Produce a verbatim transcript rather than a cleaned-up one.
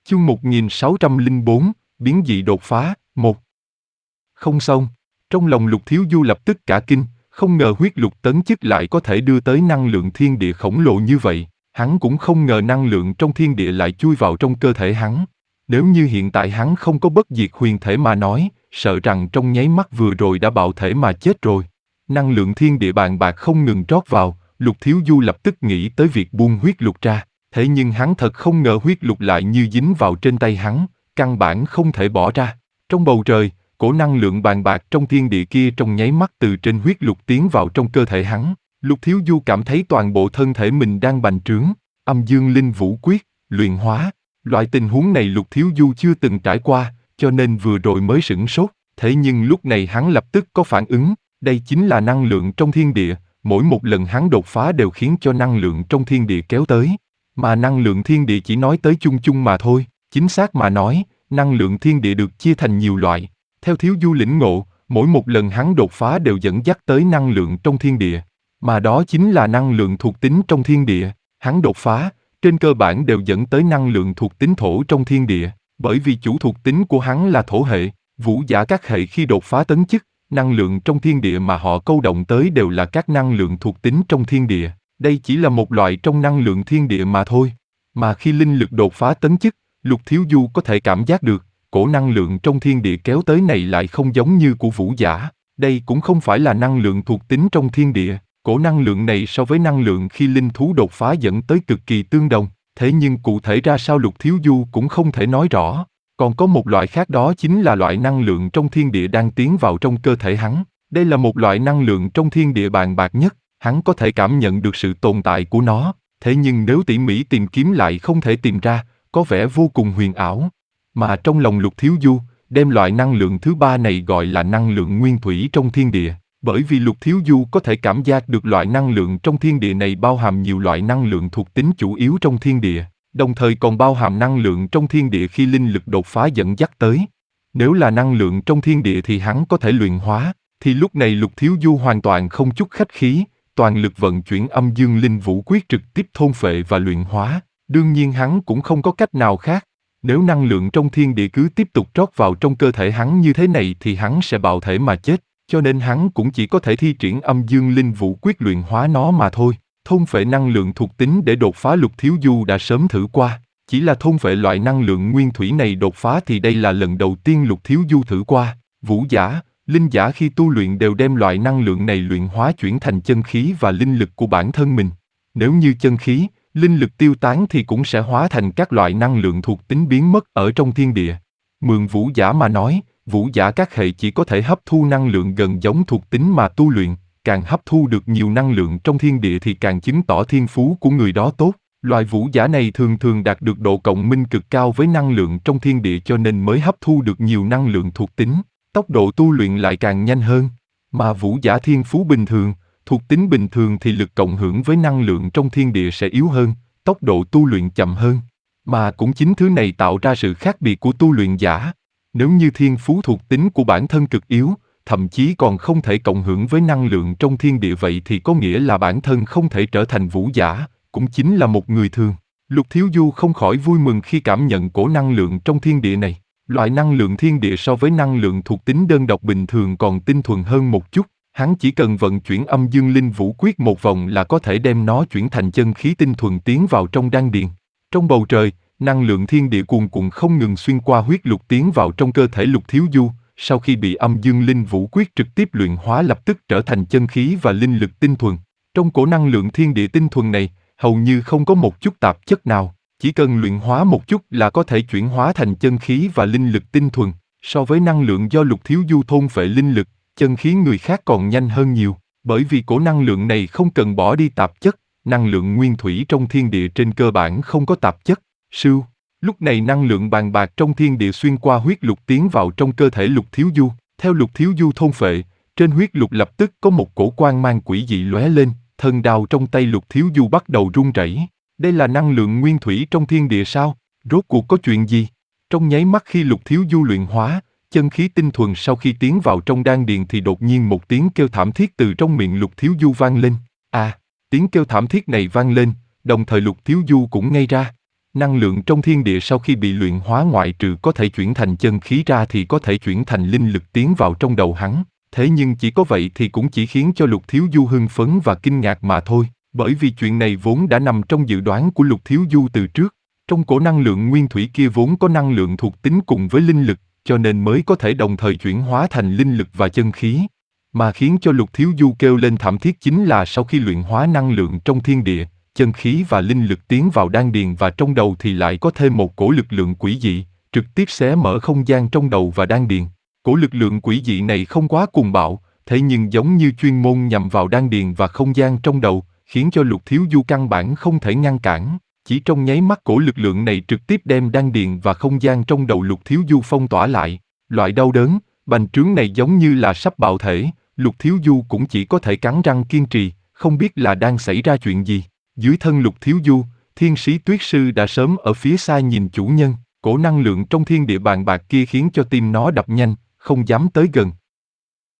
Chương một nghìn sáu trăm lẻ bốn, biến dị đột phá, một. Không xong. Trong lòng Lục Thiếu Du lập tức cả kinh, không ngờ huyết lục tấn chức lại có thể đưa tới năng lượng thiên địa khổng lồ như vậy. Hắn cũng không ngờ năng lượng trong thiên địa lại chui vào trong cơ thể hắn. Nếu như hiện tại hắn không có bất diệt huyền thể mà nói, sợ rằng trong nháy mắt vừa rồi đã bạo thể mà chết rồi. Năng lượng thiên địa bàn bạc không ngừng trót vào, Lục Thiếu Du lập tức nghĩ tới việc buông huyết lục ra. Thế nhưng hắn thật không ngờ huyết lục lại như dính vào trên tay hắn, căn bản không thể bỏ ra. Trong bầu trời, cổ năng lượng bàn bạc trong thiên địa kia trong nháy mắt từ trên huyết lục tiến vào trong cơ thể hắn. Lục Thiếu Du cảm thấy toàn bộ thân thể mình đang bành trướng, âm dương linh vũ quyết, luyện hóa. Loại tình huống này Lục Thiếu Du chưa từng trải qua, cho nên vừa rồi mới sửng sốt. Thế nhưng lúc này hắn lập tức có phản ứng, đây chính là năng lượng trong thiên địa, mỗi một lần hắn đột phá đều khiến cho năng lượng trong thiên địa kéo tới. Mà năng lượng thiên địa chỉ nói tới chung chung mà thôi, chính xác mà nói, năng lượng thiên địa được chia thành nhiều loại. Theo Thiếu Du lĩnh ngộ, mỗi một lần hắn đột phá đều dẫn dắt tới năng lượng trong thiên địa, mà đó chính là năng lượng thuộc tính trong thiên địa. Hắn đột phá, trên cơ bản đều dẫn tới năng lượng thuộc tính thổ trong thiên địa, bởi vì chủ thuộc tính của hắn là thổ hệ. Vũ giả các hệ khi đột phá tấn chức, năng lượng trong thiên địa mà họ câu động tới đều là các năng lượng thuộc tính trong thiên địa. Đây chỉ là một loại trong năng lượng thiên địa mà thôi. Mà khi linh lực đột phá tấn chức, Lục Thiếu Du có thể cảm giác được, cổ năng lượng trong thiên địa kéo tới này lại không giống như của vũ giả. Đây cũng không phải là năng lượng thuộc tính trong thiên địa. Cổ năng lượng này so với năng lượng khi linh thú đột phá dẫn tới cực kỳ tương đồng. Thế nhưng cụ thể ra sao Lục Thiếu Du cũng không thể nói rõ. Còn có một loại khác, đó chính là loại năng lượng trong thiên địa đang tiến vào trong cơ thể hắn. Đây là một loại năng lượng trong thiên địa bàn bạc nhất. Hắn có thể cảm nhận được sự tồn tại của nó, thế nhưng nếu tỉ mỉ tìm kiếm lại không thể tìm ra, có vẻ vô cùng huyền ảo. Mà trong lòng Lục Thiếu Du, đem loại năng lượng thứ ba này gọi là năng lượng nguyên thủy trong thiên địa, bởi vì Lục Thiếu Du có thể cảm giác được loại năng lượng trong thiên địa này bao hàm nhiều loại năng lượng thuộc tính chủ yếu trong thiên địa, đồng thời còn bao hàm năng lượng trong thiên địa khi linh lực đột phá dẫn dắt tới. Nếu là năng lượng trong thiên địa thì hắn có thể luyện hóa, thì lúc này Lục Thiếu Du hoàn toàn không chút khách khí, toàn lực vận chuyển âm dương linh vũ quyết trực tiếp thôn phệ và luyện hóa. Đương nhiên hắn cũng không có cách nào khác. Nếu năng lượng trong thiên địa cứ tiếp tục trót vào trong cơ thể hắn như thế này thì hắn sẽ bạo thể mà chết, cho nên hắn cũng chỉ có thể thi triển âm dương linh vũ quyết luyện hóa nó mà thôi. Thôn phệ năng lượng thuộc tính để đột phá Lục Thiếu Du đã sớm thử qua, chỉ là thôn phệ loại năng lượng nguyên thủy này đột phá thì đây là lần đầu tiên Lục Thiếu Du thử qua. Vũ giả, linh giả khi tu luyện đều đem loại năng lượng này luyện hóa chuyển thành chân khí và linh lực của bản thân mình. Nếu như chân khí, linh lực tiêu tán thì cũng sẽ hóa thành các loại năng lượng thuộc tính biến mất ở trong thiên địa. Mượn vũ giả mà nói, vũ giả các hệ chỉ có thể hấp thu năng lượng gần giống thuộc tính mà tu luyện, càng hấp thu được nhiều năng lượng trong thiên địa thì càng chứng tỏ thiên phú của người đó tốt. Loại vũ giả này thường thường đạt được độ cộng minh cực cao với năng lượng trong thiên địa cho nên mới hấp thu được nhiều năng lượng thuộc tính. Tốc độ tu luyện lại càng nhanh hơn, mà vũ giả thiên phú bình thường, thuộc tính bình thường thì lực cộng hưởng với năng lượng trong thiên địa sẽ yếu hơn, tốc độ tu luyện chậm hơn. Mà cũng chính thứ này tạo ra sự khác biệt của tu luyện giả. Nếu như thiên phú thuộc tính của bản thân cực yếu, thậm chí còn không thể cộng hưởng với năng lượng trong thiên địa vậy thì có nghĩa là bản thân không thể trở thành vũ giả, cũng chính là một người thường. Lục Thiếu Du không khỏi vui mừng khi cảm nhận cổ năng lượng trong thiên địa này. Loại năng lượng thiên địa so với năng lượng thuộc tính đơn độc bình thường còn tinh thuần hơn một chút, hắn chỉ cần vận chuyển âm dương linh vũ quyết một vòng là có thể đem nó chuyển thành chân khí tinh thuần tiến vào trong đan điền. Trong bầu trời, năng lượng thiên địa cuồn cuộn không ngừng xuyên qua huyết lục tiến vào trong cơ thể Lục Thiếu Du, sau khi bị âm dương linh vũ quyết trực tiếp luyện hóa lập tức trở thành chân khí và linh lực tinh thuần. Trong cổ năng lượng thiên địa tinh thuần này, hầu như không có một chút tạp chất nào. Chỉ cần luyện hóa một chút là có thể chuyển hóa thành chân khí và linh lực tinh thuần. So với năng lượng do Lục Thiếu Du thôn phệ linh lực, chân khí người khác còn nhanh hơn nhiều. Bởi vì cổ năng lượng này không cần bỏ đi tạp chất, năng lượng nguyên thủy trong thiên địa trên cơ bản không có tạp chất. Sưu, lúc này năng lượng bàn bạc trong thiên địa xuyên qua huyết lục tiến vào trong cơ thể Lục Thiếu Du. Theo Lục Thiếu Du thôn phệ, trên huyết lục lập tức có một cổ quang mang quỷ dị lóe lên, thân đao trong tay Lục Thiếu Du bắt đầu run rẩy. Đây là năng lượng nguyên thủy trong thiên địa sao? Rốt cuộc có chuyện gì? Trong nháy mắt khi Lục Thiếu Du luyện hóa, chân khí tinh thuần sau khi tiến vào trong đan điền thì đột nhiên một tiếng kêu thảm thiết từ trong miệng Lục Thiếu Du vang lên. À, tiếng kêu thảm thiết này vang lên, đồng thời Lục Thiếu Du cũng ngây ra. Năng lượng trong thiên địa sau khi bị luyện hóa ngoại trừ có thể chuyển thành chân khí ra thì có thể chuyển thành linh lực tiến vào trong đầu hắn. Thế nhưng chỉ có vậy thì cũng chỉ khiến cho Lục Thiếu Du hưng phấn và kinh ngạc mà thôi, bởi vì chuyện này vốn đã nằm trong dự đoán của Lục Thiếu Du từ trước. Trong cổ năng lượng nguyên thủy kia vốn có năng lượng thuộc tính cùng với linh lực, cho nên mới có thể đồng thời chuyển hóa thành linh lực và chân khí. Mà khiến cho Lục Thiếu Du kêu lên thảm thiết chính là sau khi luyện hóa năng lượng trong thiên địa, chân khí và linh lực tiến vào đan điền và trong đầu thì lại có thêm một cổ lực lượng quỷ dị, trực tiếp xé mở không gian trong đầu và đan điền. Cổ lực lượng quỷ dị này không quá cuồng bạo, thế nhưng giống như chuyên môn nhằm vào đan điền và không gian trong đầu, khiến cho Lục Thiếu Du căn bản không thể ngăn cản. Chỉ trong nháy mắt cổ lực lượng này trực tiếp đem đan điền và không gian trong đầu Lục Thiếu Du phong tỏa lại. Loại đau đớn, bành trướng này giống như là sắp bạo thể, Lục Thiếu Du cũng chỉ có thể cắn răng kiên trì, không biết là đang xảy ra chuyện gì. Dưới thân Lục Thiếu Du, Thiên Sĩ Tuyết Sư đã sớm ở phía xa nhìn chủ nhân, cổ năng lượng trong thiên địa bàn bạc kia khiến cho tim nó đập nhanh, không dám tới gần,